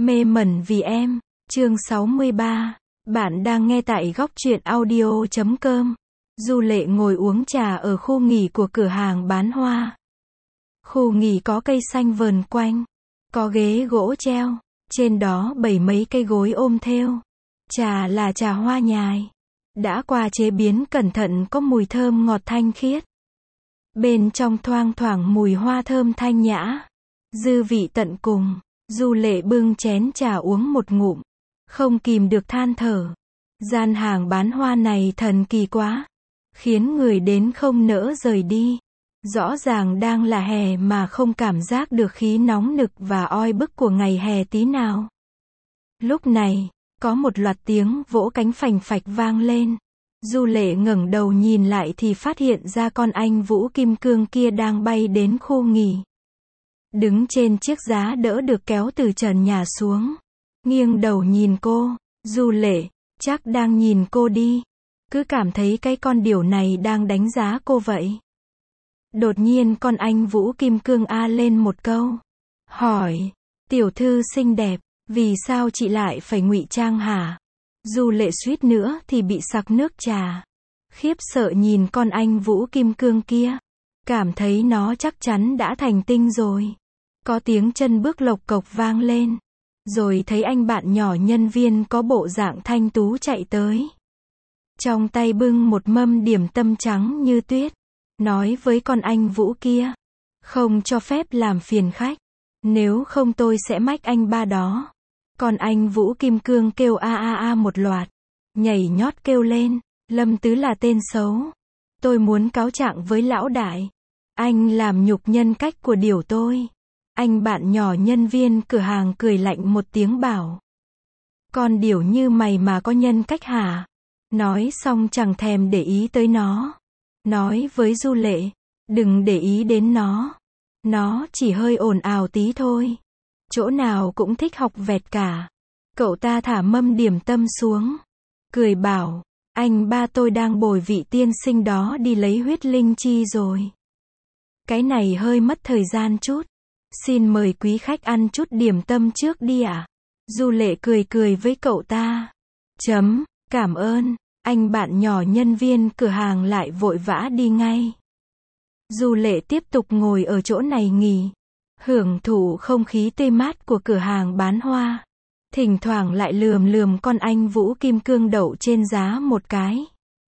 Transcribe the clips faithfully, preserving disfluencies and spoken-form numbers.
Mê mẩn vì em, chương sáu mươi ba. Bạn đang nghe tại góc truyện audio chấm com. Du Lệ ngồi uống trà ở khu nghỉ của cửa hàng bán hoa. Khu nghỉ có cây xanh vờn quanh, có ghế gỗ treo, trên đó bày mấy cây gối ôm thêu. Trà là trà hoa nhài, đã qua chế biến cẩn thận, có mùi thơm ngọt thanh khiết. Bên trong thoang thoảng mùi hoa thơm thanh nhã, dư vị tận cùng. Du Lệ bưng chén trà uống một ngụm, không kìm được than thở. Gian hàng bán hoa này thần kỳ quá, khiến người đến không nỡ rời đi. Rõ ràng đang là hè mà không cảm giác được khí nóng nực và oi bức của ngày hè tí nào. Lúc này, có một loạt tiếng vỗ cánh phành phạch vang lên. Du Lệ ngẩng đầu nhìn lại thì phát hiện ra con anh Vũ Kim Cương kia đang bay đến khu nghỉ. Đứng trên chiếc giá đỡ được kéo từ trần nhà xuống, nghiêng đầu nhìn cô. Du Lệ, chắc đang nhìn cô đi. Cứ cảm thấy cái con điểu này đang đánh giá cô vậy. Đột nhiên con anh Vũ Kim Cương a lên một câu. Hỏi, tiểu thư xinh đẹp, vì sao chị lại phải ngụy trang hả? Du Lệ suýt nữa thì bị sặc nước trà. Khiếp sợ nhìn con anh Vũ Kim Cương kia. Cảm thấy nó chắc chắn đã thành tinh rồi. Có tiếng chân bước lộc cộc vang lên. Rồi thấy anh bạn nhỏ nhân viên có bộ dạng thanh tú chạy tới. Trong tay bưng một mâm điểm tâm trắng như tuyết. Nói với con anh Vũ kia. Không cho phép làm phiền khách. Nếu không tôi sẽ mách anh ba đó. Con anh Vũ Kim Cương kêu a a a một loạt. Nhảy nhót kêu lên. Lâm Tứ là tên xấu. Tôi muốn cáo trạng với lão đại. Anh làm nhục nhân cách của điểu tôi. Anh bạn nhỏ nhân viên cửa hàng cười lạnh một tiếng bảo. Con điểu như mày mà có nhân cách hả? Nói xong chẳng thèm để ý tới nó. Nói với Du Lệ, đừng để ý đến nó. Nó chỉ hơi ồn ào tí thôi. Chỗ nào cũng thích học vẹt cả. Cậu ta thả mâm điểm tâm xuống. Cười bảo, anh ba tôi đang bồi vị tiên sinh đó đi lấy huyết linh chi rồi. Cái này hơi mất thời gian chút. Xin mời quý khách ăn chút điểm tâm trước đi ạ. À? Du Lệ cười cười với cậu ta. Chấm, cảm ơn. Anh bạn nhỏ nhân viên cửa hàng lại vội vã đi ngay. Du Lệ tiếp tục ngồi ở chỗ này nghỉ. Hưởng thụ không khí tươi mát của cửa hàng bán hoa. Thỉnh thoảng lại lườm lườm con anh Vũ Kim Cương đậu trên giá một cái.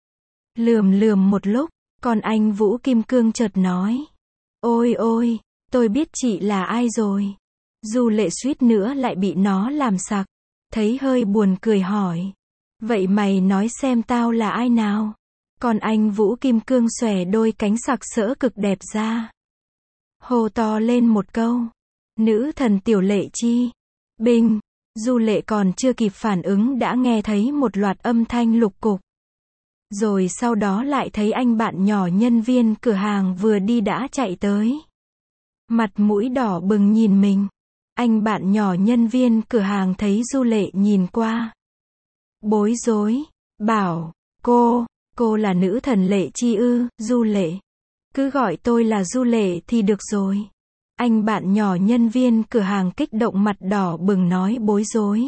Lườm lườm một lúc, con anh Vũ Kim Cương chợt nói. Ôi ôi, tôi biết chị là ai rồi. Du Lệ suýt nữa lại bị nó làm sặc. Thấy hơi buồn cười hỏi. Vậy mày nói xem tao là ai nào? Còn anh Vũ Kim Cương xòe đôi cánh sặc sỡ cực đẹp ra. Hô to lên một câu. Nữ thần Tiểu Lệ Chi. Binh. Du Lệ còn chưa kịp phản ứng đã nghe thấy một loạt âm thanh lục cục. Rồi sau đó lại thấy anh bạn nhỏ nhân viên cửa hàng vừa đi đã chạy tới. Mặt mũi đỏ bừng nhìn mình. Anh bạn nhỏ nhân viên cửa hàng thấy Du Lệ nhìn qua. Bối rối. Bảo, cô, cô là nữ thần Lệ Chi ư? Du Lệ. Cứ gọi tôi là Du Lệ thì được rồi. Anh bạn nhỏ nhân viên cửa hàng kích động mặt đỏ bừng nói bối rối.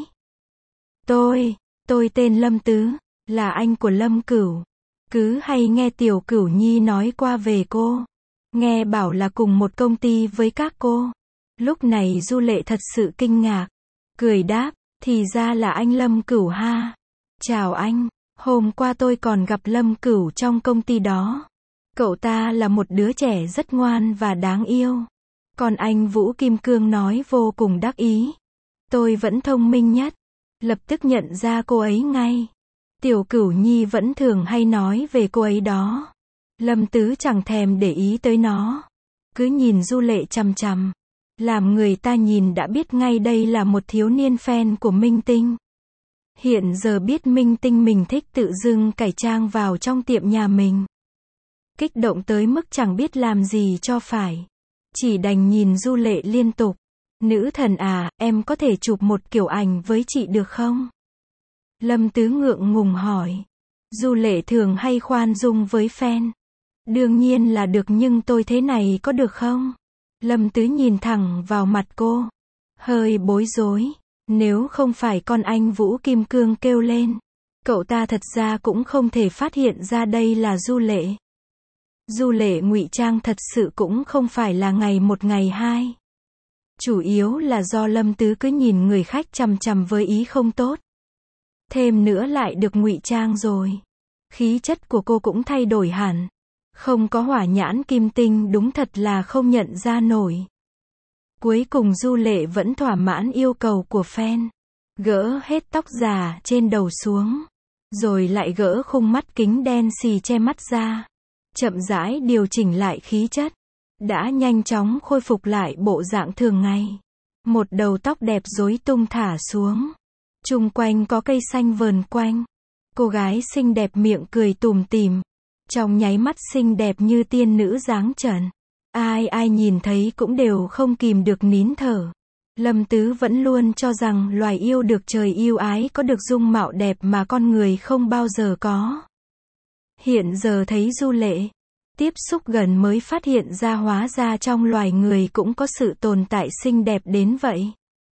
Tôi, tôi tên Lâm Tứ, là anh của Lâm Cửu. Cứ hay nghe Tiểu Cửu Nhi nói qua về cô. Nghe bảo là cùng một công ty với các cô. Lúc này Du Lệ thật sự kinh ngạc. Cười đáp, thì ra là anh Lâm Cửu ha. Chào anh, hôm qua tôi còn gặp Lâm Cửu trong công ty đó. Cậu ta là một đứa trẻ rất ngoan và đáng yêu. Còn anh Vũ Kim Cương nói vô cùng đắc ý. Tôi vẫn thông minh nhất. Lập tức nhận ra cô ấy ngay. Tiểu Cửu Nhi vẫn thường hay nói về cô ấy đó. Lâm Tứ chẳng thèm để ý tới nó. Cứ nhìn Du Lệ chằm chằm. Làm người ta nhìn đã biết ngay đây là một thiếu niên fan của Minh Tinh. Hiện giờ biết Minh Tinh mình thích tự dưng cải trang vào trong tiệm nhà mình. Kích động tới mức chẳng biết làm gì cho phải. Chỉ đành nhìn Du Lệ liên tục. Nữ thần à, em có thể chụp một kiểu ảnh với chị được không? Lâm Tứ ngượng ngùng hỏi. Du Lệ thường hay khoan dung với fan. Đương nhiên là được, nhưng tôi thế này có được không? Lâm Tứ nhìn thẳng vào mặt cô. Hơi bối rối. Nếu không phải con anh Vũ Kim Cương kêu lên, cậu ta thật ra cũng không thể phát hiện ra đây là Du Lệ. Du Lệ ngụy trang thật sự cũng không phải là ngày một ngày hai. Chủ yếu là do Lâm Tứ cứ nhìn người khách chằm chằm với ý không tốt. Thêm nữa lại được ngụy trang rồi. Khí chất của cô cũng thay đổi hẳn. Không có hỏa nhãn kim tinh đúng thật là không nhận ra nổi. Cuối cùng Du Lệ vẫn thỏa mãn yêu cầu của fan. Gỡ hết tóc giả trên đầu xuống. Rồi lại gỡ khung mắt kính đen xì che mắt ra. Chậm rãi điều chỉnh lại khí chất. Đã nhanh chóng khôi phục lại bộ dạng thường ngày. Một đầu tóc đẹp rối tung thả xuống. Chung quanh có cây xanh vờn quanh. Cô gái xinh đẹp miệng cười tủm tỉm. Trong nháy mắt xinh đẹp như tiên nữ dáng trần. Ai ai nhìn thấy cũng đều không kìm được nín thở. Lâm Tứ vẫn luôn cho rằng loài yêu được trời yêu ái có được dung mạo đẹp mà con người không bao giờ có. Hiện giờ thấy Du Lệ tiếp xúc gần mới phát hiện ra hóa ra trong loài người cũng có sự tồn tại xinh đẹp đến vậy.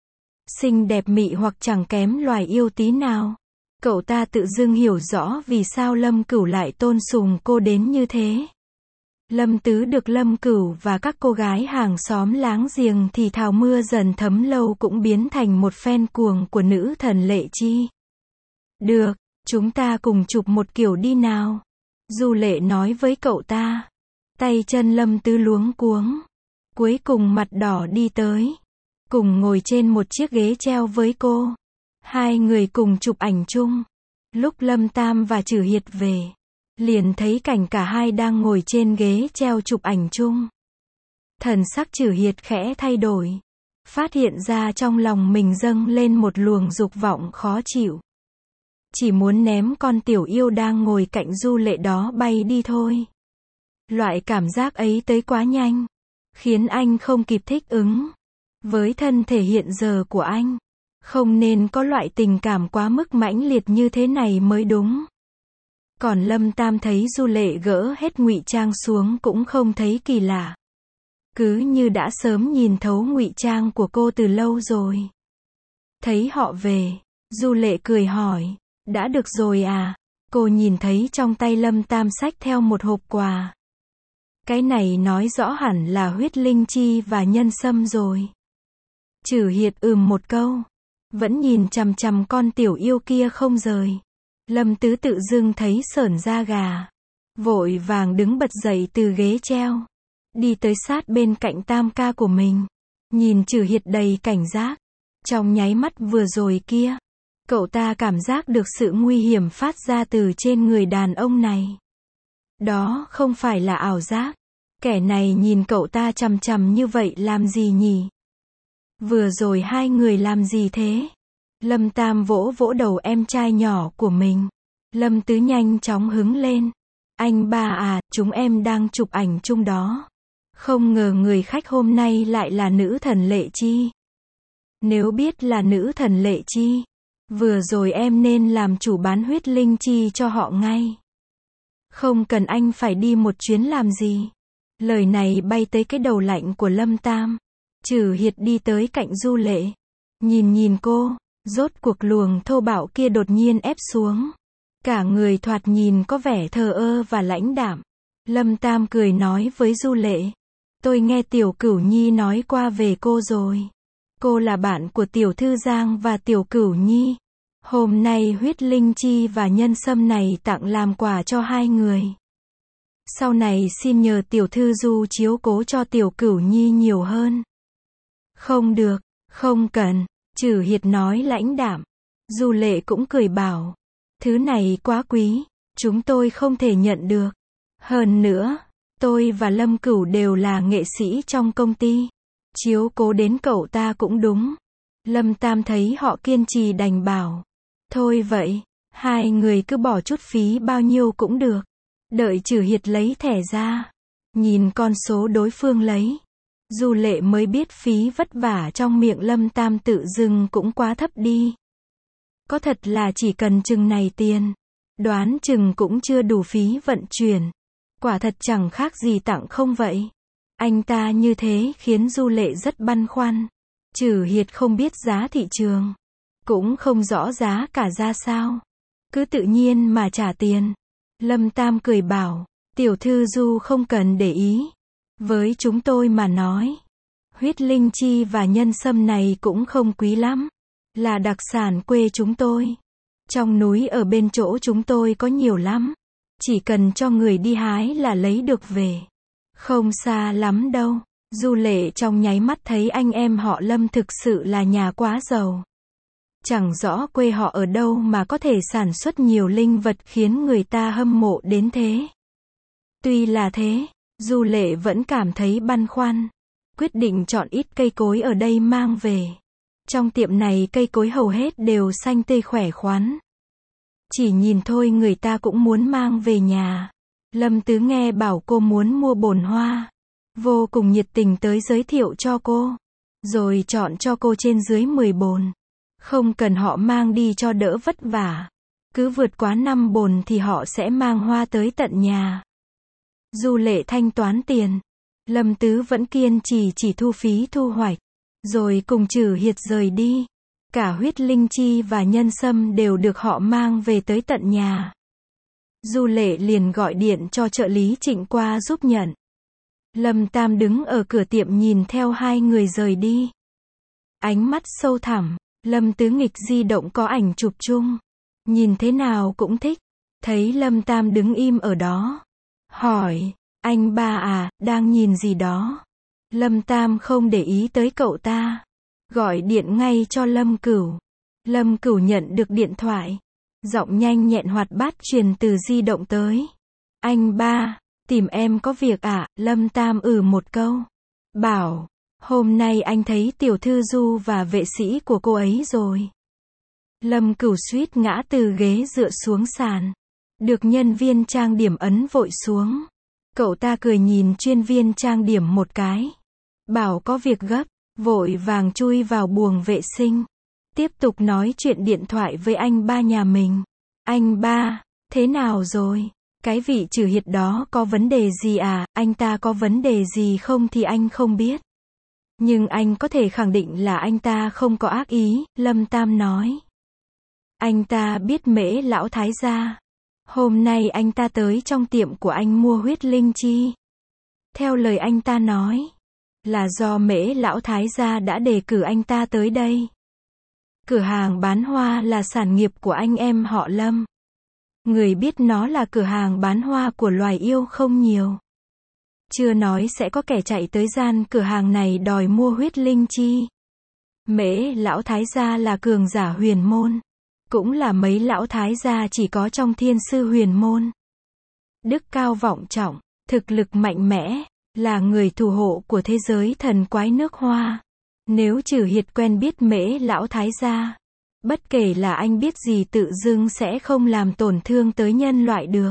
Xinh đẹp mị hoặc chẳng kém loài yêu tí nào. Cậu ta tự dưng hiểu rõ vì sao Lâm Cửu lại tôn sùng cô đến như thế. Lâm Tứ được Lâm Cửu và các cô gái hàng xóm láng giềng thì thào mưa dần thấm lâu cũng biến thành một fan cuồng của nữ thần Lệ Chi. Được, chúng ta cùng chụp một kiểu đi nào. Du Lệ nói với cậu ta. Tay chân Lâm Tứ luống cuống. Cuối cùng mặt đỏ đi tới. Cùng ngồi trên một chiếc ghế treo với cô. Hai người cùng chụp ảnh chung. Lúc Lâm Tam và Trử Hiệt về, liền thấy cảnh cả hai đang ngồi trên ghế treo chụp ảnh chung. Thần sắc Trử Hiệt khẽ thay đổi. Phát hiện ra trong lòng mình dâng lên một luồng dục vọng khó chịu. Chỉ muốn ném con tiểu yêu đang ngồi cạnh Du Lệ đó bay đi thôi. Loại cảm giác ấy tới quá nhanh. Khiến anh không kịp thích ứng. Với thân thể hiện giờ của anh, không nên có loại tình cảm quá mức mãnh liệt như thế này mới đúng. Còn Lâm Tam thấy Du Lệ gỡ hết ngụy trang xuống cũng không thấy kỳ lạ. Cứ như đã sớm nhìn thấu ngụy trang của cô từ lâu rồi. Thấy họ về, Du Lệ cười hỏi, đã được rồi à? Cô nhìn thấy trong tay Lâm Tam xách theo một hộp quà. Cái này nói rõ hẳn là huyết linh chi và nhân sâm rồi. Trử Hiệt ừm một câu. Vẫn nhìn chằm chằm con tiểu yêu kia không rời. Lâm Tứ tự dưng thấy sởn da gà. Vội vàng đứng bật dậy từ ghế treo. Đi tới sát bên cạnh Tam ca của mình. Nhìn Trử Hiệt đầy cảnh giác. Trong nháy mắt vừa rồi kia, cậu ta cảm giác được sự nguy hiểm phát ra từ trên người đàn ông này. Đó không phải là ảo giác. Kẻ này nhìn cậu ta chằm chằm như vậy làm gì nhỉ? Vừa rồi hai người làm gì thế? Lâm Tam vỗ vỗ đầu em trai nhỏ của mình. Lâm Tứ nhanh chóng hứng lên. Anh ba à, chúng em đang chụp ảnh chung đó. Không ngờ người khách hôm nay lại là nữ thần Lệ Chi. Nếu biết là nữ thần Lệ Chi, vừa rồi em nên làm chủ bán huyết linh chi cho họ ngay. Không cần anh phải đi một chuyến làm gì. Lời này bay tới cái đầu lạnh của Lâm Tam. Trử Hiệt đi tới cạnh Du Lệ. Nhìn nhìn cô, rốt cuộc luồng thô bạo kia đột nhiên ép xuống. Cả người thoạt nhìn có vẻ thờ ơ và lãnh đạm. Lâm Tam cười nói với Du Lệ. Tôi nghe Tiểu Cửu Nhi nói qua về cô rồi. Cô là bạn của Tiểu Thư Giang và Tiểu Cửu Nhi. Hôm nay huyết linh chi và nhân sâm này tặng làm quà cho hai người. Sau này xin nhờ Tiểu Thư Du chiếu cố cho Tiểu Cửu Nhi nhiều hơn. Không được, không cần, Trử Hiệt nói lãnh đạm. Du Lệ cũng cười bảo. Thứ này quá quý, chúng tôi không thể nhận được. Hơn nữa, tôi và Lâm Cửu đều là nghệ sĩ trong công ty. Chiếu cố đến cậu ta cũng đúng. Lâm Tam thấy họ kiên trì đành bảo. Thôi vậy, hai người cứ bỏ chút phí bao nhiêu cũng được. Đợi Trử Hiệt lấy thẻ ra. Nhìn con số đối phương lấy. Du Lệ mới biết phí vất vả trong miệng Lâm Tam tự dưng cũng quá thấp đi. Có thật là chỉ cần chừng này tiền. Đoán chừng cũng chưa đủ phí vận chuyển. Quả thật chẳng khác gì tặng không vậy. Anh ta như thế khiến Du Lệ rất băn khoăn. Trừ Hiệt không biết giá thị trường, cũng không rõ giá cả ra sao, cứ tự nhiên mà trả tiền. Lâm Tam cười bảo, tiểu thư Du không cần để ý. Với chúng tôi mà nói, huyết linh chi và nhân sâm này cũng không quý lắm, là đặc sản quê chúng tôi. Trong núi ở bên chỗ chúng tôi có nhiều lắm, chỉ cần cho người đi hái là lấy được về. Không xa lắm đâu. Du Lệ trong nháy mắt thấy anh em họ Lâm thực sự là nhà quá giàu. Chẳng rõ quê họ ở đâu mà có thể sản xuất nhiều linh vật khiến người ta hâm mộ đến thế. Tuy là thế, Du Lệ vẫn cảm thấy băn khoăn, quyết định chọn ít cây cối ở đây mang về. Trong tiệm này cây cối hầu hết đều xanh tươi khỏe khoắn. Chỉ nhìn thôi người ta cũng muốn mang về nhà. Lâm Tứ nghe bảo cô muốn mua bồn hoa, vô cùng nhiệt tình tới giới thiệu cho cô, rồi chọn cho cô trên dưới mười bồn. Không cần họ mang đi cho đỡ vất vả, cứ vượt quá năm bồn thì họ sẽ mang hoa tới tận nhà. Du Lệ thanh toán tiền, Lâm Tứ vẫn kiên trì chỉ thu phí thu hoạch, rồi cùng Trừ Hiệt rời đi. Cả huyết linh chi và nhân sâm đều được họ mang về tới tận nhà. Du Lệ liền gọi điện cho trợ lý Trịnh qua giúp nhận. Lâm Tam đứng ở cửa tiệm nhìn theo hai người rời đi. Ánh mắt sâu thẳm, Lâm Tứ nghịch di động có ảnh chụp chung. Nhìn thế nào cũng thích. Thấy Lâm Tam đứng im ở đó, hỏi, anh ba à, đang nhìn gì đó? Lâm Tam không để ý tới cậu ta, gọi điện ngay cho Lâm Cửu. Lâm Cửu nhận được điện thoại, giọng nhanh nhẹn hoạt bát truyền từ di động tới. Anh ba, tìm em có việc à? Lâm Tam ừ một câu, bảo, hôm nay anh thấy tiểu thư Du và vệ sĩ của cô ấy rồi. Lâm Cửu suýt ngã từ ghế dựa xuống sàn, được nhân viên trang điểm ấn vội xuống. Cậu ta cười nhìn chuyên viên trang điểm một cái, bảo có việc gấp, vội vàng chui vào buồng vệ sinh, tiếp tục nói chuyện điện thoại với anh ba nhà mình. Anh ba, thế nào rồi? Cái vị Trừ Hiệt đó có vấn đề gì à? Anh ta có vấn đề gì không thì anh không biết, nhưng anh có thể khẳng định là anh ta không có ác ý. Lâm Tam nói, anh ta biết Mễ lão thái gia. Hôm nay anh ta tới trong tiệm của anh mua huyết linh chi. Theo lời anh ta nói, là do Mễ lão thái gia đã đề cử anh ta tới đây. Cửa hàng bán hoa là sản nghiệp của anh em họ Lâm. Người biết nó là cửa hàng bán hoa của loài yêu không nhiều. Chưa nói sẽ có kẻ chạy tới gian cửa hàng này đòi mua huyết linh chi. Mễ lão thái gia là cường giả huyền môn, cũng là mấy lão thái gia chỉ có trong thiên sư huyền môn. Đức cao vọng trọng, thực lực mạnh mẽ, là người thủ hộ của thế giới thần quái nước Hoa. Nếu Trừ Hiệt quen biết Mễ lão thái gia, bất kể là anh biết gì tự dưng sẽ không làm tổn thương tới nhân loại được.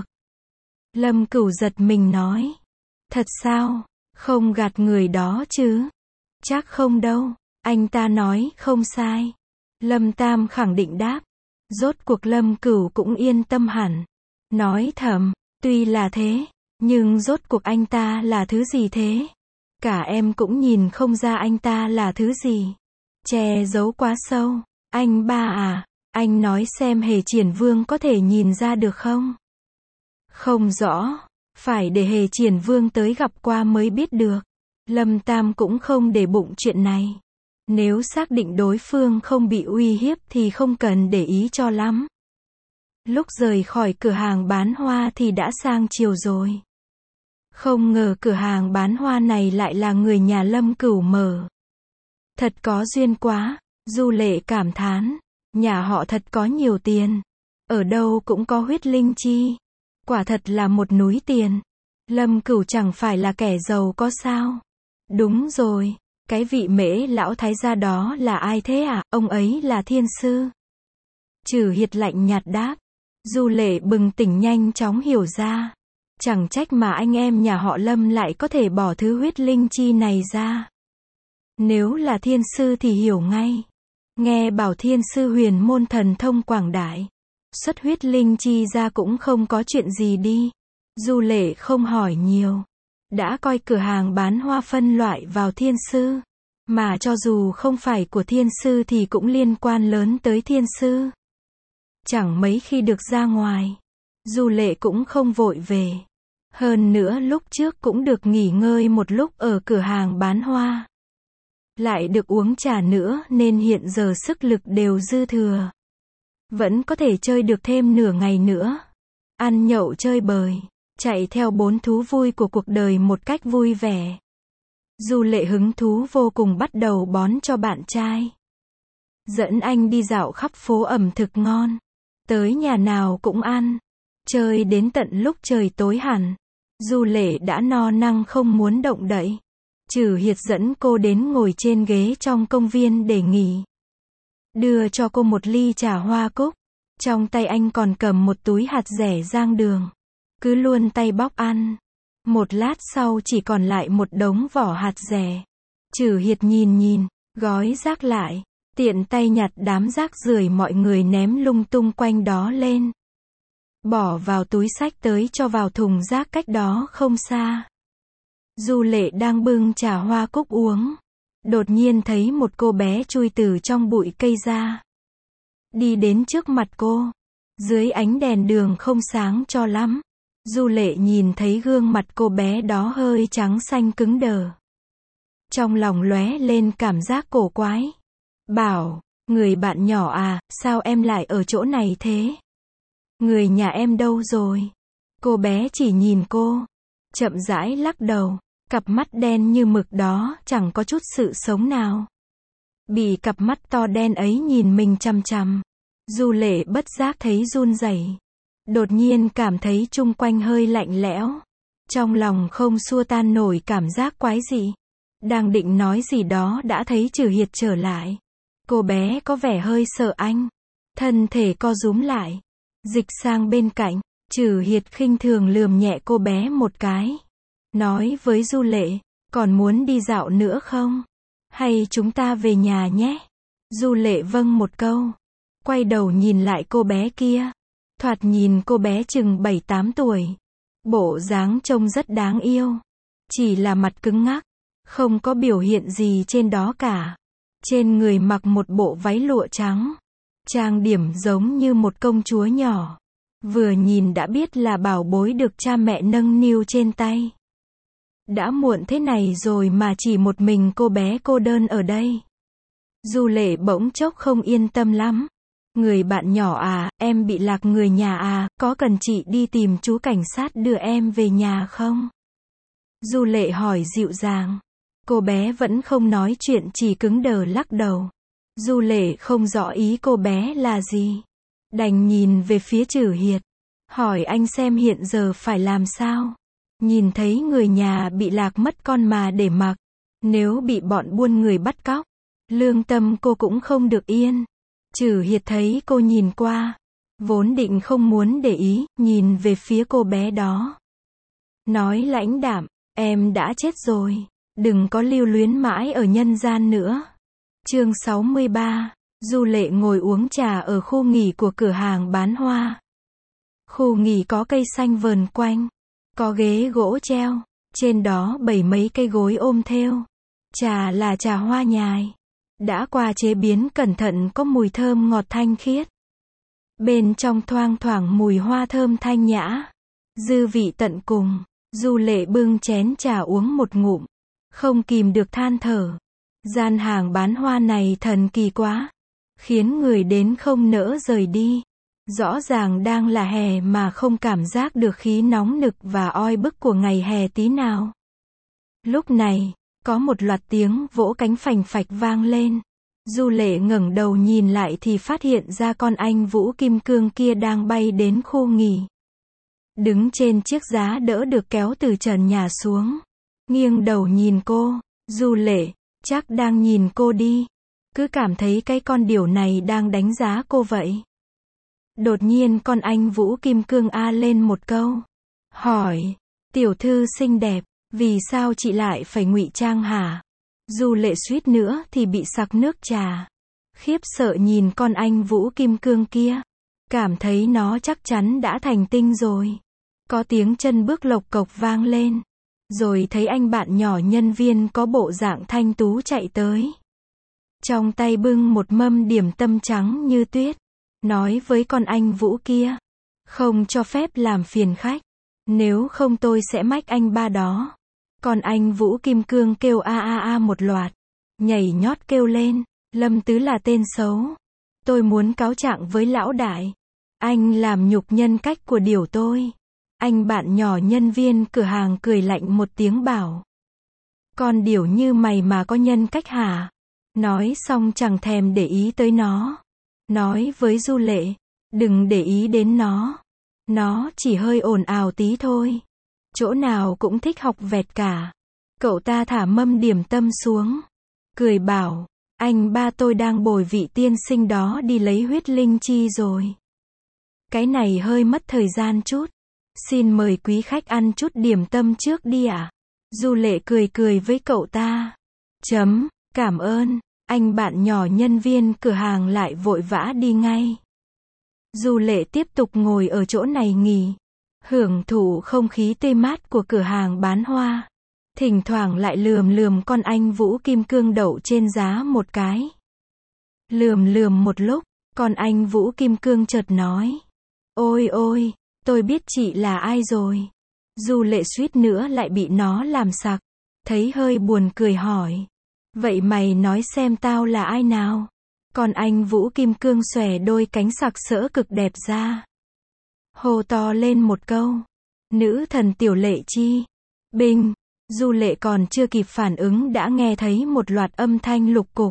Lâm Cửu giật mình nói, thật sao? Không gạt người đó chứ? Chắc không đâu. Anh ta nói không sai. Lâm Tam khẳng định đáp. Rốt cuộc Lâm Cửu cũng yên tâm hẳn, nói thầm, tuy là thế, nhưng rốt cuộc anh ta là thứ gì thế? Cả em cũng nhìn không ra anh ta là thứ gì. Che giấu quá sâu. Anh ba à, anh nói xem Hề Triển Vương có thể nhìn ra được không? Không rõ, phải để Hề Triển Vương tới gặp qua mới biết được. Lâm Tam cũng không để bụng chuyện này. Nếu xác định đối phương không bị uy hiếp thì không cần để ý cho lắm. Lúc rời khỏi cửa hàng bán hoa thì đã sang chiều rồi. Không ngờ cửa hàng bán hoa này lại là người nhà Lâm Cửu mở. Thật có duyên quá, Du Lệ cảm thán. Nhà họ thật có nhiều tiền. Ở đâu cũng có huyết linh chi. Quả thật là một núi tiền. Lâm Cửu chẳng phải là kẻ giàu có sao? Đúng rồi. Cái vị Mễ lão thái gia đó là ai thế à? Ông ấy là thiên sư. Trừ Hiệt lạnh nhạt đáp. Du Lệ bừng tỉnh nhanh chóng hiểu ra. Chẳng trách mà anh em nhà họ Lâm lại có thể bỏ thứ huyết linh chi này ra. Nếu là thiên sư thì hiểu ngay. Nghe bảo thiên sư huyền môn thần thông quảng đại, xuất huyết linh chi ra cũng không có chuyện gì đi. Du Lệ không hỏi nhiều, đã coi cửa hàng bán hoa phân loại vào thiên sư. Mà cho dù không phải của thiên sư thì cũng liên quan lớn tới thiên sư. Chẳng mấy khi được ra ngoài. Du Lệ cũng không vội về. Hơn nữa lúc trước cũng được nghỉ ngơi một lúc ở cửa hàng bán hoa. Lại được uống trà nữa nên hiện giờ sức lực đều dư thừa. Vẫn có thể chơi được thêm nửa ngày nữa. Ăn nhậu chơi bời, chạy theo bốn thú vui của cuộc đời một cách vui vẻ. Du Lệ hứng thú vô cùng bắt đầu bón cho bạn trai. Dẫn anh đi dạo khắp phố ẩm thực ngon. Tới nhà nào cũng ăn. Chơi đến tận lúc trời tối hẳn. Du Lệ đã no năng không muốn động đậy. Trừ Hiệt dẫn cô đến ngồi trên ghế trong công viên để nghỉ. Đưa cho cô một ly trà hoa cúc. Trong tay anh còn cầm một túi hạt dẻ rang đường. Cứ luôn tay bóc ăn. Một lát sau chỉ còn lại một đống vỏ hạt dẻ. Trừ Hiệt nhìn nhìn, gói rác lại, tiện tay nhặt đám rác rưởi mọi người ném lung tung quanh đó lên. Bỏ vào túi xách tới cho vào thùng rác cách đó không xa. Du Lệ đang bưng trà hoa cúc uống. Đột nhiên thấy một cô bé chui từ trong bụi cây ra. Đi đến trước mặt cô. Dưới ánh đèn đường không sáng cho lắm. Du Lệ nhìn thấy gương mặt cô bé đó hơi trắng xanh cứng đờ. Trong lòng lóe lên cảm giác cổ quái. Bảo, người bạn nhỏ à, sao em lại ở chỗ này thế? Người nhà em đâu rồi? Cô bé chỉ nhìn cô. Chậm rãi lắc đầu. Cặp mắt đen như mực đó chẳng có chút sự sống nào. Bị cặp mắt to đen ấy nhìn mình chằm chằm. Du Lệ bất giác thấy run rẩy. Đột nhiên cảm thấy chung quanh hơi lạnh lẽo. Trong lòng không xua tan nổi cảm giác quái dị. Đang định nói gì đó đã thấy Trừ Hiệt trở lại. Cô bé có vẻ hơi sợ anh. Thân thể co rúm lại. Dịch sang bên cạnh. Trừ Hiệt khinh thường lườm nhẹ cô bé một cái. Nói với Du Lệ, còn muốn đi dạo nữa không? Hay chúng ta về nhà nhé? Du Lệ vâng một câu. Quay đầu nhìn lại cô bé kia. Thoạt nhìn cô bé chừng bảy tám tuổi. Bộ dáng trông rất đáng yêu. Chỉ là mặt cứng ngắc. Không có biểu hiện gì trên đó cả. Trên người mặc một bộ váy lụa trắng. Trang điểm giống như một công chúa nhỏ. Vừa nhìn đã biết là bảo bối được cha mẹ nâng niu trên tay. Đã muộn thế này rồi mà chỉ một mình cô bé cô đơn ở đây. Du Lệ bỗng chốc không yên tâm lắm. Người bạn nhỏ à, em bị lạc người nhà à, có cần chị đi tìm chú cảnh sát đưa em về nhà không? Du Lệ hỏi dịu dàng. Cô bé vẫn không nói chuyện, chỉ cứng đờ lắc đầu. Du Lệ không rõ ý cô bé là gì. Đành nhìn về phía Trừ Hiệt. Hỏi anh xem hiện giờ phải làm sao. Nhìn thấy người nhà bị lạc mất con mà để mặc. Nếu bị bọn buôn người bắt cóc, lương tâm cô cũng không được yên. Trừ Hiệt thấy cô nhìn qua. Vốn định không muốn để ý, nhìn về phía cô bé đó. Nói lãnh đạm, em đã chết rồi. Đừng có lưu luyến mãi ở nhân gian nữa. Chương sáu mươi ba. Du Lệ ngồi uống trà ở khu nghỉ của cửa hàng bán hoa. Khu nghỉ có cây xanh vờn quanh. Có ghế gỗ treo. Trên đó bày mấy cây gối ôm thêu. Trà là trà hoa nhài. Đã qua chế biến cẩn thận, có mùi thơm ngọt thanh khiết. Bên trong thoang thoảng mùi hoa thơm thanh nhã. Dư vị tận cùng. Du Lệ bưng chén trà uống một ngụm. Không kìm được than thở. Gian hàng bán hoa này thần kỳ quá. Khiến người đến không nỡ rời đi. Rõ ràng đang là hè mà không cảm giác được khí nóng nực và oi bức của ngày hè tí nào. Lúc này, có một loạt tiếng vỗ cánh phành phạch vang lên. Du Lệ ngẩng đầu nhìn lại thì phát hiện ra con anh Vũ Kim Cương kia đang bay đến khu nghỉ. Đứng trên chiếc giá đỡ được kéo từ trần nhà xuống. Nghiêng đầu nhìn cô. Du Lệ, chắc đang nhìn cô đi. Cứ cảm thấy cái con điểu này đang đánh giá cô vậy. Đột nhiên con anh Vũ Kim Cương a lên một câu. Hỏi, tiểu thư xinh đẹp, vì sao chị lại phải ngụy trang hả? Du Lệ suýt nữa thì bị sặc nước trà. Khiếp sợ nhìn con anh Vũ Kim Cương kia. Cảm thấy nó chắc chắn đã thành tinh rồi. Có tiếng chân bước lộc cộc vang lên. Rồi thấy anh bạn nhỏ nhân viên có bộ dạng thanh tú chạy tới. Trong tay bưng một mâm điểm tâm trắng như tuyết. Nói với con anh Vũ kia. Không cho phép làm phiền khách. Nếu không tôi sẽ mách anh ba đó. Còn anh Vũ Kim Cương kêu a a a một loạt. Nhảy nhót kêu lên. Lâm Tứ là tên xấu. Tôi muốn cáo trạng với lão đại. Anh làm nhục nhân cách của điểu tôi. Anh bạn nhỏ nhân viên cửa hàng cười lạnh một tiếng bảo. Con điểu như mày mà có nhân cách hả? Nói xong chẳng thèm để ý tới nó. Nói với Du Lệ. Đừng để ý đến nó. Nó chỉ hơi ồn ào tí thôi. Chỗ nào cũng thích học vẹt cả. Cậu ta thả mâm điểm tâm xuống. Cười bảo. Anh ba tôi đang bồi vị tiên sinh đó đi lấy huyết linh chi rồi. Cái này hơi mất thời gian chút. Xin mời quý khách ăn chút điểm tâm trước đi ạ. À? Du Lệ cười cười với cậu ta. Chấm, cảm ơn. Anh bạn nhỏ nhân viên cửa hàng lại vội vã đi ngay. Du Lệ tiếp tục ngồi ở chỗ này nghỉ. Hưởng thụ không khí tươi mát của cửa hàng bán hoa. Thỉnh thoảng lại lườm lườm con anh Vũ Kim Cương đậu trên giá một cái. Lườm lườm một lúc, con anh Vũ Kim Cương chợt nói. Ôi ôi, tôi biết chị là ai rồi. Du Lệ suýt nữa lại bị nó làm sặc. Thấy hơi buồn cười hỏi. Vậy mày nói xem tao là ai nào? Còn anh Vũ Kim Cương xòe đôi cánh sặc sỡ cực đẹp ra. Hô to lên một câu. Nữ thần Tiểu Lệ Chi. Bình. Du Lệ còn chưa kịp phản ứng đã nghe thấy một loạt âm thanh lục cục.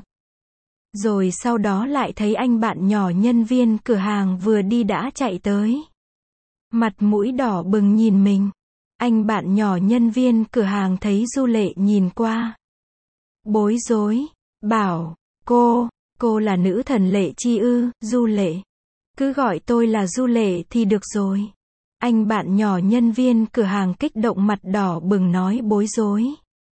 Rồi sau đó lại thấy anh bạn nhỏ nhân viên cửa hàng vừa đi đã chạy tới. Mặt mũi đỏ bừng nhìn mình. Anh bạn nhỏ nhân viên cửa hàng thấy Du Lệ nhìn qua. Bối rối. Bảo. Cô. Cô là nữ thần Lệ Chi ư? Du Lệ. Cứ gọi tôi là Du Lệ thì được rồi. Anh bạn nhỏ nhân viên cửa hàng kích động mặt đỏ bừng nói bối rối.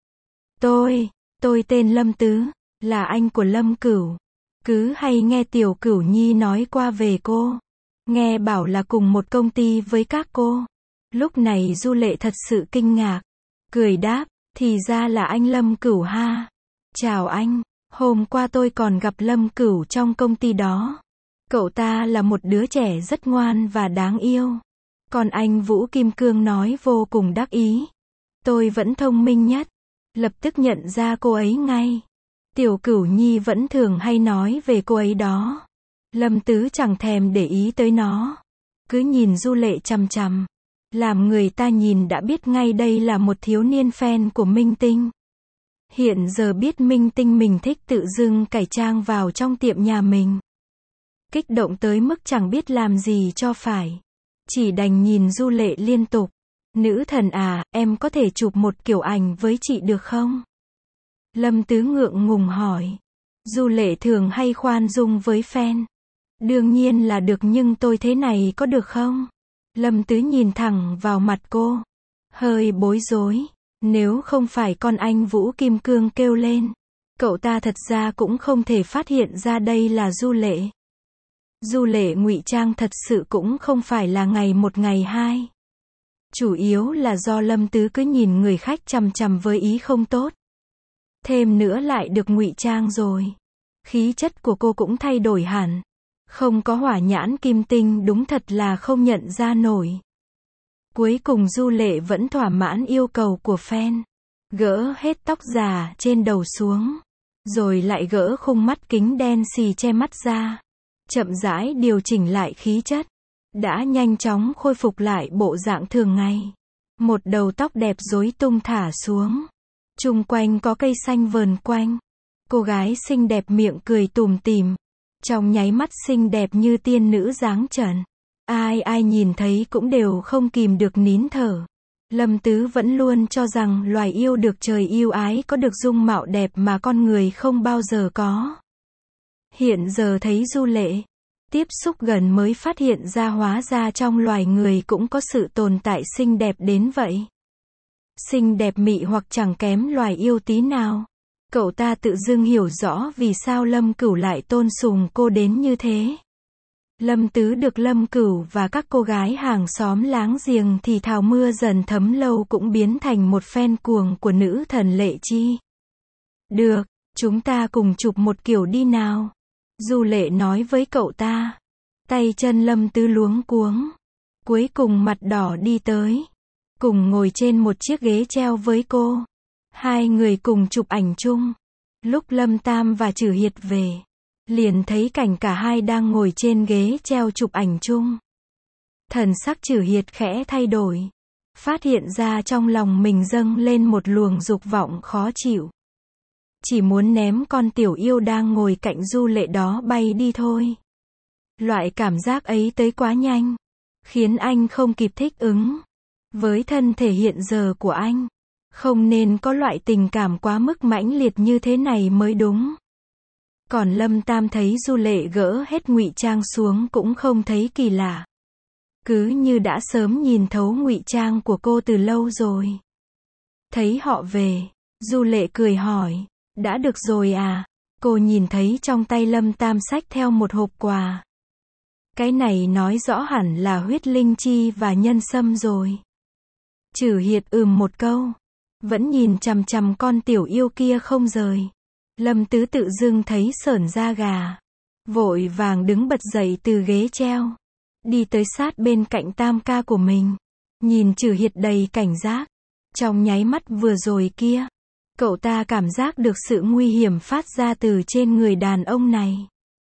Tôi, tôi tên Lâm Tứ, là anh của Lâm Cửu. Cứ hay nghe Tiểu Cửu Nhi nói qua về cô. Nghe bảo là cùng một công ty với các cô. Lúc này Du Lệ thật sự kinh ngạc. Cười đáp, thì ra là anh Lâm Cửu ha. Chào anh, hôm qua tôi còn gặp Lâm Cửu trong công ty đó. Cậu ta là một đứa trẻ rất ngoan và đáng yêu. Còn anh Vũ Kim Cương nói vô cùng đắc ý. Tôi vẫn thông minh nhất. Lập tức nhận ra cô ấy ngay. Tiểu Cửu Nhi vẫn thường hay nói về cô ấy đó. Lâm Tứ chẳng thèm để ý tới nó. Cứ nhìn Du Lệ chằm chằm. Làm người ta nhìn đã biết ngay đây là một thiếu niên fan của Minh Tinh. Hiện giờ biết Minh Tinh mình thích tự dưng cải trang vào trong tiệm nhà mình. Kích động tới mức chẳng biết làm gì cho phải. Chỉ đành nhìn Du Lệ liên tục. Nữ thần à, em có thể chụp một kiểu ảnh với chị được không? Lâm Tứ ngượng ngùng hỏi. Du Lệ thường hay khoan dung với fan. Đương nhiên là được nhưng tôi thế này có được không? Lâm Tứ nhìn thẳng vào mặt cô. Hơi bối rối. Nếu không phải con anh Vũ Kim Cương kêu lên. Cậu ta thật ra cũng không thể phát hiện ra đây là Du Lệ. Du Lệ ngụy trang thật sự cũng không phải là ngày một ngày hai. Chủ yếu là do Lâm Tứ cứ nhìn người khách chằm chằm với ý không tốt. Thêm nữa lại được ngụy trang rồi. Khí chất của cô cũng thay đổi hẳn. Không có hỏa nhãn kim tinh đúng thật là không nhận ra nổi. Cuối cùng Du Lệ vẫn thỏa mãn yêu cầu của fan. Gỡ hết tóc già trên đầu xuống. Rồi lại gỡ khung mắt kính đen xì che mắt ra. Chậm rãi điều chỉnh lại khí chất. Đã nhanh chóng khôi phục lại bộ dạng thường ngày. Một đầu tóc đẹp rối tung thả xuống. Chung quanh có cây xanh vờn quanh. Cô gái xinh đẹp miệng cười tủm tỉm. Trong nháy mắt xinh đẹp như tiên nữ dáng trần. Ai ai nhìn thấy cũng đều không kìm được nín thở. Lâm Tứ vẫn luôn cho rằng loài yêu được trời yêu ái có được dung mạo đẹp mà con người không bao giờ có. Hiện giờ thấy Du Lệ. Tiếp xúc gần mới phát hiện ra hóa ra trong loài người cũng có sự tồn tại xinh đẹp đến vậy. Xinh đẹp mị hoặc chẳng kém loài yêu tí nào. Cậu ta tự dưng hiểu rõ vì sao Lâm Cửu lại tôn sùng cô đến như thế. Lâm Tứ được Lâm Cửu và các cô gái hàng xóm láng giềng thì thào mưa dần thấm lâu cũng biến thành một fan cuồng của nữ thần Lệ Chi. Được, chúng ta cùng chụp một kiểu đi nào. Du Lệ nói với cậu ta. Tay chân Lâm Tứ luống cuống. Cuối cùng mặt đỏ đi tới. Cùng ngồi trên một chiếc ghế treo với cô. Hai người cùng chụp ảnh chung. Lúc Lâm Tam và Trử Hiệt về, liền thấy cảnh cả hai đang ngồi trên ghế treo chụp ảnh chung. Thần sắc Trử Hiệt khẽ thay đổi. Phát hiện ra trong lòng mình dâng lên một luồng dục vọng khó chịu. Chỉ muốn ném con tiểu yêu đang ngồi cạnh Du Lệ đó bay đi thôi. Loại cảm giác ấy tới quá nhanh, khiến anh không kịp thích ứng. Với thân thể hiện giờ của anh, không nên có loại tình cảm quá mức mãnh liệt như thế này mới đúng. Còn Lâm Tam thấy Du Lệ gỡ hết ngụy trang xuống cũng không thấy kỳ lạ. Cứ như đã sớm nhìn thấu ngụy trang của cô từ lâu rồi. Thấy họ về, Du Lệ cười hỏi, đã được rồi à? Cô nhìn thấy trong tay Lâm Tam xách theo một hộp quà. Cái này nói rõ hẳn là huyết linh chi và nhân sâm rồi. Trử Hiệt ừm một câu, vẫn nhìn chằm chằm con tiểu yêu kia không rời. Lâm Tứ tự dưng thấy sởn da gà, vội vàng đứng bật dậy từ ghế treo, đi tới sát bên cạnh Tam ca của mình, nhìn Trử Hiệt đầy cảnh giác. Trong nháy mắt vừa rồi kia, cậu ta cảm giác được sự nguy hiểm phát ra từ trên người đàn ông này.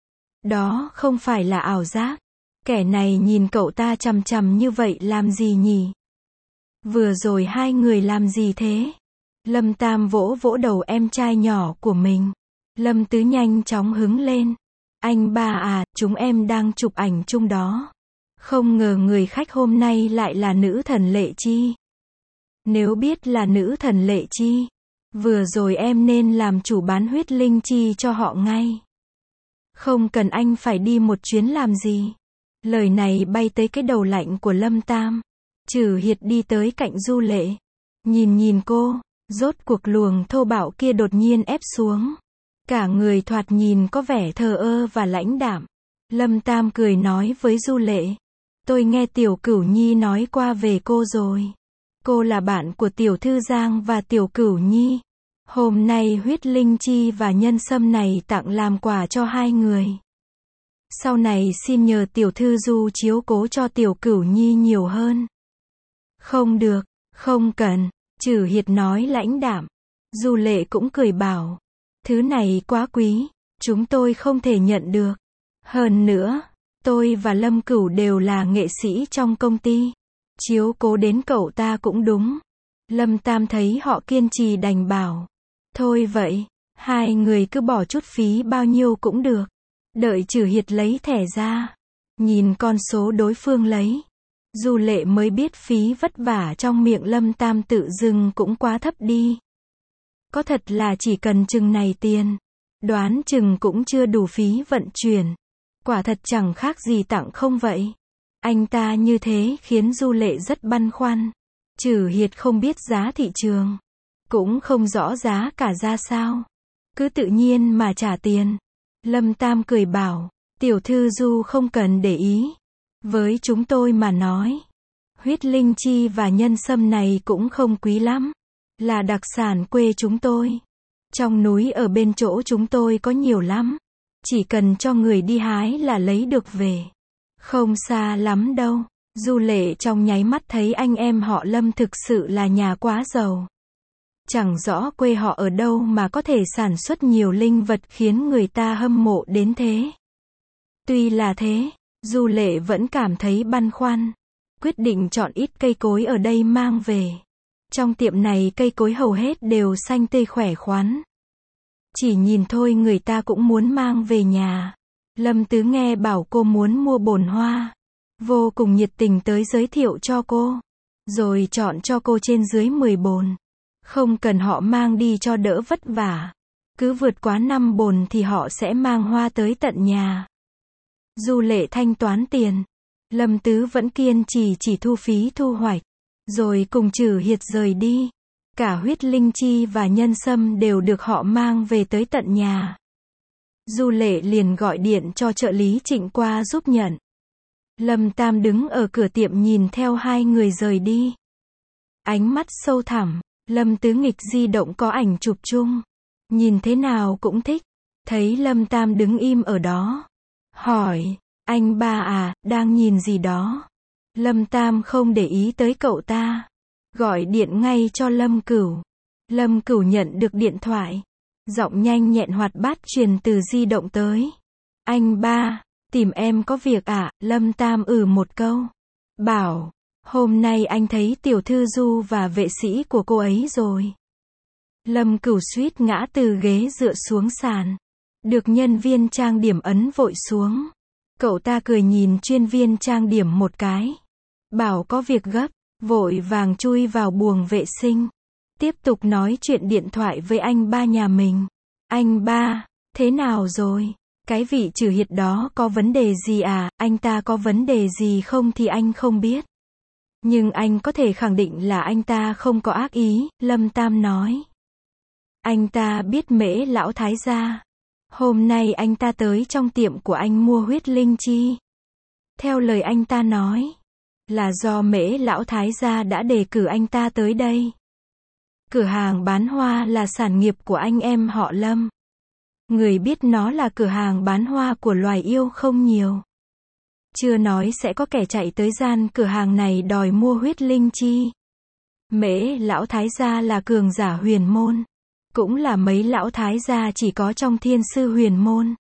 Đó không phải là ảo giác. Kẻ này nhìn cậu ta chằm chằm như vậy làm gì nhỉ? Vừa rồi hai người làm gì thế? Lâm Tam vỗ vỗ đầu em trai nhỏ của mình. Lâm Tứ nhanh chóng hứng lên. Anh ba à, chúng em đang chụp ảnh chung đó. Không ngờ người khách hôm nay lại là nữ thần Lệ Chi. Nếu biết là nữ thần Lệ Chi, vừa rồi em nên làm chủ bán huyết linh chi cho họ ngay. Không cần anh phải đi một chuyến làm gì. Lời này bay tới cái đầu lạnh của Lâm Tam. Trử Hiệt đi tới cạnh Du Lệ. Nhìn nhìn cô, rốt cuộc luồng thô bạo kia đột nhiên ép xuống. Cả người thoạt nhìn có vẻ thờ ơ và lãnh đạm. Lâm Tam cười nói với Du Lệ. Tôi nghe Tiểu Cửu Nhi nói qua về cô rồi. Cô là bạn của Tiểu Thư Giang và Tiểu Cửu Nhi. Hôm nay huyết linh chi và nhân sâm này tặng làm quà cho hai người. Sau này xin nhờ Tiểu Thư Du chiếu cố cho Tiểu Cửu Nhi nhiều hơn. Không được, không cần, Trử Hiệt nói lãnh đạm. Du Lệ cũng cười bảo. Thứ này quá quý, chúng tôi không thể nhận được. Hơn nữa, tôi và Lâm Cửu đều là nghệ sĩ trong công ty. Chiếu cố đến cậu ta cũng đúng. Lâm Tam thấy họ kiên trì đành bảo. Thôi vậy, hai người cứ bỏ chút phí bao nhiêu cũng được. Đợi Trử Hiệt lấy thẻ ra, nhìn con số đối phương lấy, Du Lệ mới biết phí vất vả trong miệng Lâm Tam tự dưng cũng quá thấp đi. Có thật là chỉ cần chừng này tiền, đoán chừng cũng chưa đủ phí vận chuyển. Quả thật chẳng khác gì tặng không vậy. Anh ta như thế khiến Du Lệ rất băn khoăn. Trử Hiệt không biết giá thị trường, cũng không rõ giá cả ra sao, cứ tự nhiên mà trả tiền. Lâm Tam cười bảo, Tiểu Thư Du không cần để ý. Với chúng tôi mà nói, huyết linh chi và nhân sâm này cũng không quý lắm. Là đặc sản quê chúng tôi. Trong núi ở bên chỗ chúng tôi có nhiều lắm. Chỉ cần cho người đi hái là lấy được về. Không xa lắm đâu. Du Lệ trong nháy mắt thấy anh em họ Lâm thực sự là nhà quá giàu. Chẳng rõ quê họ ở đâu mà có thể sản xuất nhiều linh vật khiến người ta hâm mộ đến thế. Tuy là thế, Du Lệ vẫn cảm thấy băn khoăn. Quyết định chọn ít cây cối ở đây mang về. Trong tiệm này cây cối hầu hết đều xanh tươi khỏe khoắn. Chỉ nhìn thôi người ta cũng muốn mang về nhà. Lâm Tứ nghe bảo cô muốn mua bồn hoa, vô cùng nhiệt tình tới giới thiệu cho cô. Rồi chọn cho cô trên dưới mười bồn. Không cần họ mang đi cho đỡ vất vả. Cứ vượt quá năm bồn thì họ sẽ mang hoa tới tận nhà. Du Lệ thanh toán tiền. Lâm Tứ vẫn kiên trì chỉ thu phí thu hoạch. Rồi cùng Trử Hiệt rời đi. Cả huyết linh chi và nhân sâm đều được họ mang về tới tận nhà. Du Lệ liền gọi điện cho trợ lý Trịnh qua giúp nhận. Lâm Tam đứng ở cửa tiệm nhìn theo hai người rời đi. Ánh mắt sâu thẳm, Lâm Tứ Nghịch di động có ảnh chụp chung. Nhìn thế nào cũng thích. Thấy Lâm Tam đứng im ở đó. Hỏi, anh ba à, đang nhìn gì đó? Lâm Tam không để ý tới cậu ta. Gọi điện ngay cho Lâm Cửu. Lâm Cửu nhận được điện thoại. Giọng nhanh nhẹn hoạt bát truyền từ di động tới. Anh ba, tìm em có việc à? Lâm Tam ừ một câu. Bảo, hôm nay anh thấy tiểu thư Du và vệ sĩ của cô ấy rồi. Lâm Cửu suýt ngã từ ghế dựa xuống sàn. Được nhân viên trang điểm ấn vội xuống. Cậu ta cười nhìn chuyên viên trang điểm một cái. Bảo có việc gấp, vội vàng chui vào buồng vệ sinh. Tiếp tục nói chuyện điện thoại với anh ba nhà mình. Anh ba, thế nào rồi? Cái vị trừ hiệt đó có vấn đề gì à? Anh ta có vấn đề gì không thì anh không biết. Nhưng anh có thể khẳng định là anh ta không có ác ý, Lâm Tam nói. Anh ta biết Mễ lão thái gia. Hôm nay anh ta tới trong tiệm của anh mua huyết linh chi. Theo lời anh ta nói, là do Mễ lão thái gia đã đề cử anh ta tới đây. Cửa hàng bán hoa là sản nghiệp của anh em họ Lâm. Người biết nó là cửa hàng bán hoa của loài yêu không nhiều. Chưa nói sẽ có kẻ chạy tới gian cửa hàng này đòi mua huyết linh chi. Mễ lão thái gia là cường giả huyền môn. Cũng là mấy lão thái gia chỉ có trong thiên sư huyền môn.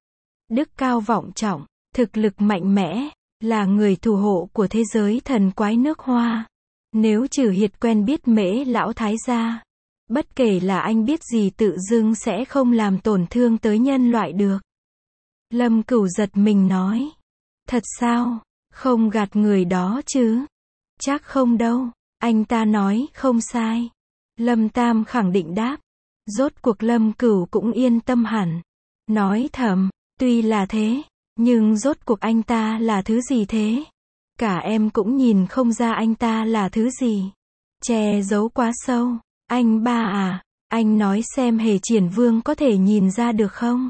Đức cao vọng trọng, thực lực mạnh mẽ, là người thủ hộ của thế giới thần quái nước Hoa. Nếu trừ hiệt quen biết Mễ lão thái gia, bất kể là anh biết gì tự dưng sẽ không làm tổn thương tới nhân loại được. Lâm Cửu giật mình nói. Thật sao? Không gạt người đó chứ? Chắc không đâu. Anh ta nói không sai. Lâm Tam khẳng định đáp. Rốt cuộc Lâm Cửu cũng yên tâm hẳn. Nói thầm, tuy là thế, nhưng rốt cuộc anh ta là thứ gì thế? Cả em cũng nhìn không ra anh ta là thứ gì. Che giấu quá sâu. Anh ba à, anh nói xem Hề Triển Vương có thể nhìn ra được không?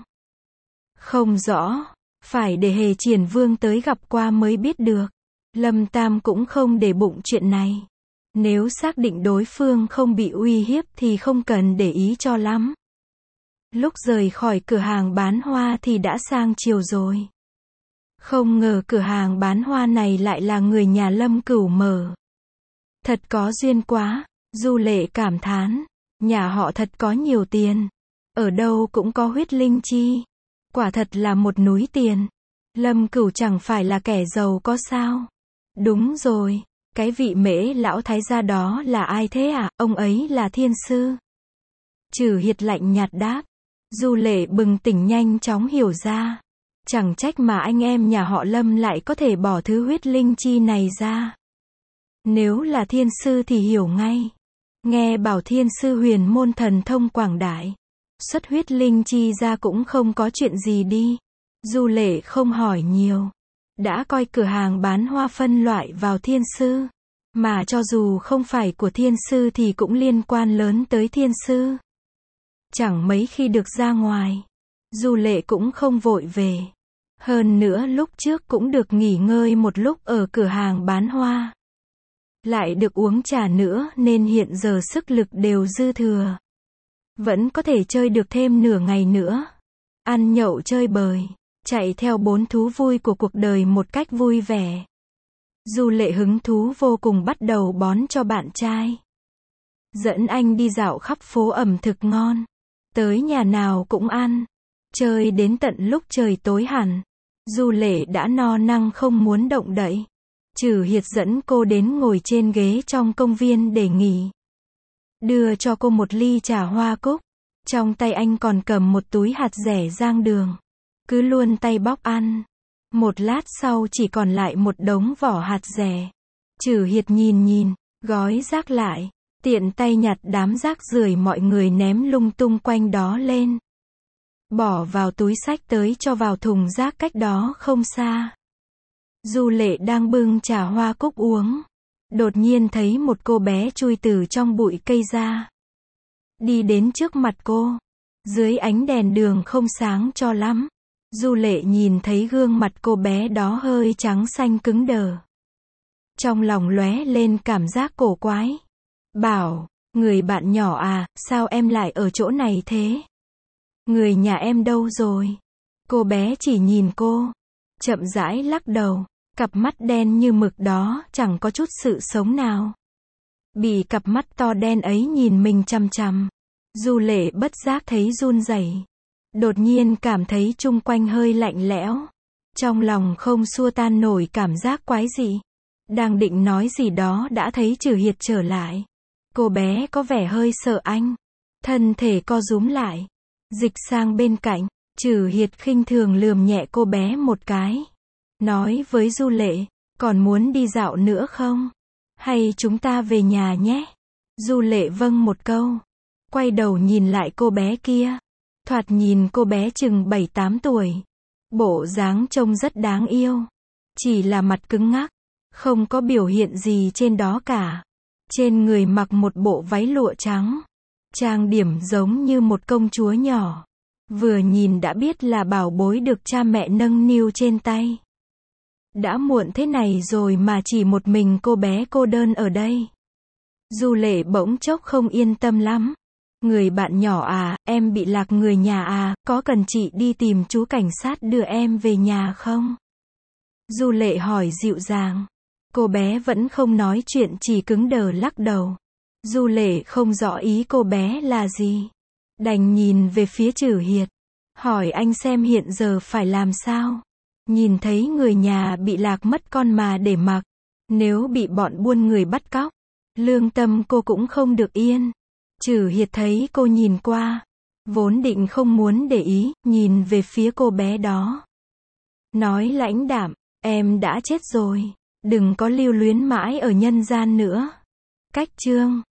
Không rõ, phải để Hề Triển Vương tới gặp qua mới biết được. Lâm Tam cũng không để bụng chuyện này. Nếu xác định đối phương không bị uy hiếp thì không cần để ý cho lắm. Lúc rời khỏi cửa hàng bán hoa thì đã sang chiều rồi. Không ngờ cửa hàng bán hoa này lại là người nhà Lâm Cửu mở. Thật có duyên quá, Du Lệ cảm thán. Nhà họ thật có nhiều tiền. Ở đâu cũng có huyết linh chi. Quả thật là một núi tiền. Lâm Cửu chẳng phải là kẻ giàu có sao? Đúng rồi. Cái vị Mễ lão thái gia đó là ai thế à? Ông ấy là thiên sư. Trừ hiệt lạnh nhạt đáp. Du Lệ bừng tỉnh nhanh chóng hiểu ra. Chẳng trách mà anh em nhà họ Lâm lại có thể bỏ thứ huyết linh chi này ra. Nếu là thiên sư thì hiểu ngay. Nghe bảo thiên sư huyền môn thần thông quảng đại. Xuất huyết linh chi ra cũng không có chuyện gì đi. Du Lệ không hỏi nhiều. Đã coi cửa hàng bán hoa phân loại vào thiên sư. Mà cho dù không phải của thiên sư thì cũng liên quan lớn tới thiên sư. Chẳng mấy khi được ra ngoài. Du Lệ cũng không vội về. Hơn nữa lúc trước cũng được nghỉ ngơi một lúc ở cửa hàng bán hoa. Lại được uống trà nữa nên hiện giờ sức lực đều dư thừa. Vẫn có thể chơi được thêm nửa ngày nữa. Ăn nhậu chơi bời. Chạy theo bốn thú vui của cuộc đời một cách vui vẻ. Du Lệ hứng thú vô cùng bắt đầu bón cho bạn trai. Dẫn anh đi dạo khắp phố ẩm thực ngon. Tới nhà nào cũng ăn. Chơi đến tận lúc trời tối hẳn. Du Lệ đã no năng không muốn động đậy. Trừ hiệt dẫn cô đến ngồi trên ghế trong công viên để nghỉ. Đưa cho cô một ly trà hoa cúc. Trong tay anh còn cầm một túi hạt dẻ rang đường. Cứ luôn tay bóc ăn. Một lát sau chỉ còn lại một đống vỏ hạt dẻ. Trừ hiệt nhìn nhìn, gói rác lại. Tiện tay nhặt đám rác rưởi mọi người ném lung tung quanh đó lên. Bỏ vào túi xách tới cho vào thùng rác cách đó không xa. Du Lệ đang bưng trà hoa cúc uống. Đột nhiên thấy một cô bé chui từ trong bụi cây ra. Đi đến trước mặt cô. Dưới ánh đèn đường không sáng cho lắm. Du Lệ nhìn thấy gương mặt cô bé đó hơi trắng xanh cứng đờ. Trong lòng lóe lên cảm giác cổ quái. Bảo, người bạn nhỏ à, sao em lại ở chỗ này thế? Người nhà em đâu rồi? Cô bé chỉ nhìn cô, chậm rãi lắc đầu, cặp mắt đen như mực đó chẳng có chút sự sống nào. Bị cặp mắt to đen ấy nhìn mình chằm chằm, Du Lệ bất giác thấy run rẩy. Đột nhiên cảm thấy chung quanh hơi lạnh lẽo. Trong lòng không xua tan nổi cảm giác quái dị. Đang định nói gì đó đã thấy Trử Hiệt trở lại. Cô bé có vẻ hơi sợ anh. Thân thể co rúm lại. Dịch sang bên cạnh. Trử Hiệt khinh thường lườm nhẹ cô bé một cái. Nói với Du Lệ, còn muốn đi dạo nữa không? Hay chúng ta về nhà nhé? Du Lệ vâng một câu. Quay đầu nhìn lại cô bé kia. Thoạt nhìn cô bé chừng bảy tám tuổi. Bộ dáng trông rất đáng yêu. Chỉ là mặt cứng ngắc. Không có biểu hiện gì trên đó cả. Trên người mặc một bộ váy lụa trắng. Trang điểm giống như một công chúa nhỏ. Vừa nhìn đã biết là bảo bối được cha mẹ nâng niu trên tay. Đã muộn thế này rồi mà chỉ một mình cô bé cô đơn ở đây. Du Lệ bỗng chốc không yên tâm lắm. Người bạn nhỏ à, em bị lạc người nhà à, có cần chị đi tìm chú cảnh sát đưa em về nhà không? Du Lệ hỏi dịu dàng. Cô bé vẫn không nói chuyện, chỉ cứng đờ lắc đầu. Du Lệ không rõ ý cô bé là gì. Đành nhìn về phía Trử Hiệt. Hỏi anh xem hiện giờ phải làm sao. Nhìn thấy người nhà bị lạc mất con mà để mặc. Nếu bị bọn buôn người bắt cóc, lương tâm cô cũng không được yên. Trử Hiệt thấy cô nhìn qua. Vốn định không muốn để ý, nhìn về phía cô bé đó. Nói lãnh đạm, em đã chết rồi. Đừng có lưu luyến mãi ở nhân gian nữa. Cách chương